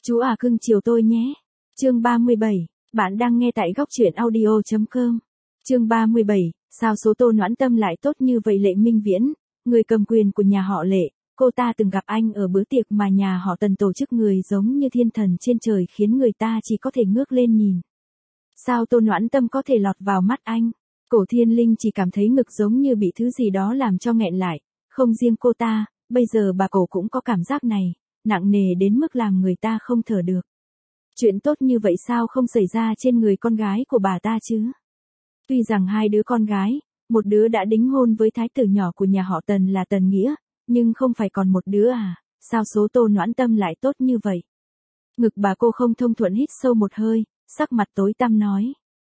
Chú à cưng chiều tôi nhé. Chương 37, bạn đang nghe tại góc truyện audio.com. Chương 37, sao số Tô Noãn Tâm lại tốt như vậy? Lệ Minh Viễn, người cầm quyền của nhà họ Lệ, cô ta từng gặp anh ở bữa tiệc mà nhà họ Tần tổ chức, người giống như thiên thần trên trời khiến người ta chỉ có thể ngước lên nhìn. Sao Tô Noãn Tâm có thể lọt vào mắt anh? Cổ Thiên Linh chỉ cảm thấy ngực giống như bị thứ gì đó làm cho nghẹn lại, không riêng cô ta, bây giờ bà Cổ cũng có cảm giác này, nặng nề đến mức làm người ta không thở được. Chuyện tốt như vậy sao không xảy ra trên người con gái của bà ta chứ? Tuy rằng hai đứa con gái, một đứa đã đính hôn với thái tử nhỏ của nhà họ Tần là Tần Nghĩa, nhưng không phải còn một đứa à, sao số Tô Noãn Tâm lại tốt như vậy? Ngực bà cô không thông thuận hít sâu một hơi, sắc mặt tối tăm nói.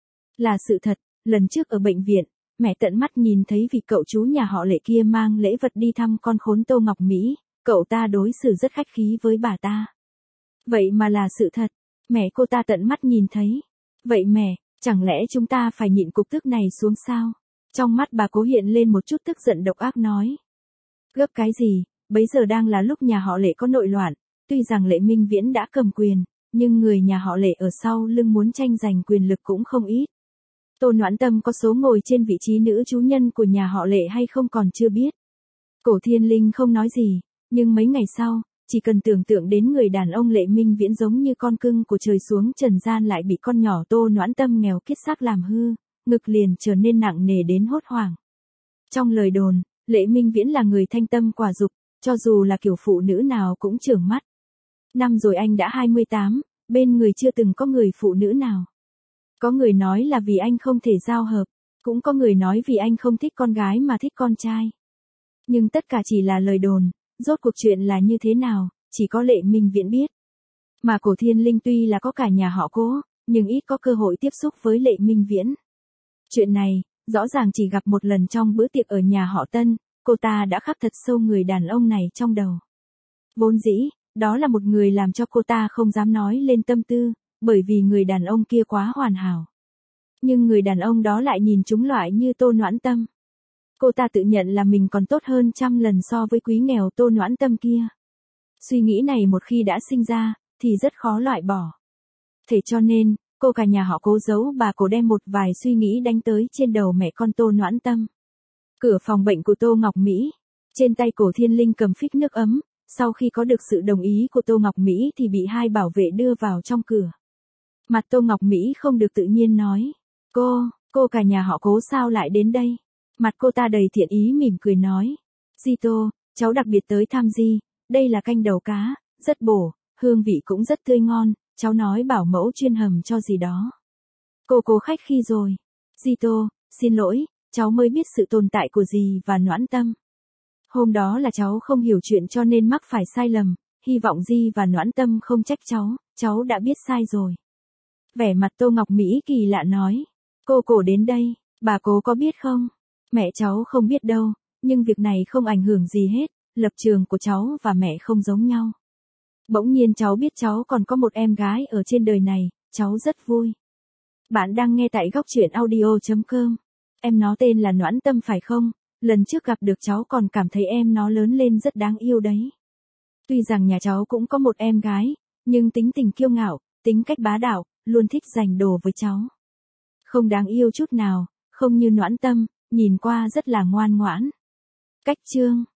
Là sự thật, lần trước ở bệnh viện, mẹ tận mắt nhìn thấy vị cậu chú nhà họ Lệ kia mang lễ vật đi thăm con khốn Tô Ngọc Mỹ, cậu ta đối xử rất khách khí với bà ta. Vậy mà là sự thật, mẹ cô ta tận mắt nhìn thấy. Vậy mẹ, chẳng lẽ chúng ta phải nhịn cục tức này xuống sao? Trong mắt bà Cố hiện lên một chút tức giận độc ác nói. Gấp cái gì, bấy giờ đang là lúc nhà họ Lệ có nội loạn, tuy rằng Lệ Minh Viễn đã cầm quyền, nhưng người nhà họ Lệ ở sau lưng muốn tranh giành quyền lực cũng không ít. Tô Noãn Tâm có số ngồi trên vị trí nữ chủ nhân của nhà họ Lệ hay không còn chưa biết. Cổ Thiên Linh không nói gì, nhưng mấy ngày sau, chỉ cần tưởng tượng đến người đàn ông Lệ Minh Viễn giống như con cưng của trời xuống trần gian lại bị con nhỏ Tô Noãn Tâm nghèo kiết xác làm hư, ngực liền trở nên nặng nề đến hốt hoảng. Trong lời đồn, Lệ Minh Viễn là người thanh tâm quả dục, cho dù là kiểu phụ nữ nào cũng chưởng mắt. Năm rồi anh đã 28, bên người chưa từng có người phụ nữ nào. Có người nói là vì anh không thể giao hợp, cũng có người nói vì anh không thích con gái mà thích con trai. Nhưng tất cả chỉ là lời đồn, rốt cuộc chuyện là như thế nào, chỉ có Lệ Minh Viễn biết. Mà Cổ Thiên Linh tuy là có cả nhà họ Cố, nhưng ít có cơ hội tiếp xúc với Lệ Minh Viễn. Chuyện này, rõ ràng chỉ gặp một lần trong bữa tiệc ở nhà họ Tân, cô ta đã khắc thật sâu người đàn ông này trong đầu. Vốn dĩ, đó là một người làm cho cô ta không dám nói lên tâm tư, bởi vì người đàn ông kia quá hoàn hảo. Nhưng người đàn ông đó lại nhìn chúng loại như Tô Noãn Tâm. Cô ta tự nhận là mình còn tốt hơn trăm lần so với quý nghèo Tô Noãn Tâm kia. Suy nghĩ này một khi đã sinh ra, thì rất khó loại bỏ. Thế cho nên, cô cả nhà họ Cố giấu bà Cố đem một vài suy nghĩ đánh tới trên đầu mẹ con Tô Noãn Tâm. Cửa phòng bệnh của Tô Ngọc Mỹ. Trên tay Cổ Thiên Linh cầm phích nước ấm, sau khi có được sự đồng ý của Tô Ngọc Mỹ thì bị hai bảo vệ đưa vào trong cửa. Mặt Tô Ngọc Mỹ không được tự nhiên nói. Cô cả nhà họ Cố sao lại đến đây? Mặt cô ta đầy thiện ý mỉm cười nói. Di Tô, cháu đặc biệt tới thăm Di, đây là canh đầu cá, rất bổ, hương vị cũng rất tươi ngon, cháu nói bảo mẫu chuyên hầm cho gì đó. Cô cố khách khi rồi. Di Tô, xin lỗi, cháu mới biết sự tồn tại của Dì và Noãn Tâm. Hôm đó là cháu không hiểu chuyện cho nên mắc phải sai lầm, hy vọng Di và Noãn Tâm không trách cháu đã biết sai rồi. Vẻ mặt Tô Ngọc Mỹ kỳ lạ nói. Cô Cổ đến đây, bà Cố có biết không? Mẹ cháu không biết đâu, nhưng việc này không ảnh hưởng gì hết, lập trường của cháu và mẹ không giống nhau. Bỗng nhiên cháu biết cháu còn có một em gái ở trên đời này, cháu rất vui. Bạn đang nghe tại góc truyện audio.com. Em nó tên là Noãn Tâm phải không? Lần trước gặp được cháu còn cảm thấy em nó lớn lên rất đáng yêu đấy. Tuy rằng nhà cháu cũng có một em gái, nhưng tính tình kiêu ngạo, tính cách bá đạo, luôn thích giành đồ với cháu. Không đáng yêu chút nào, không như Noãn Tâm, nhìn qua rất là ngoan ngoãn. Cách chương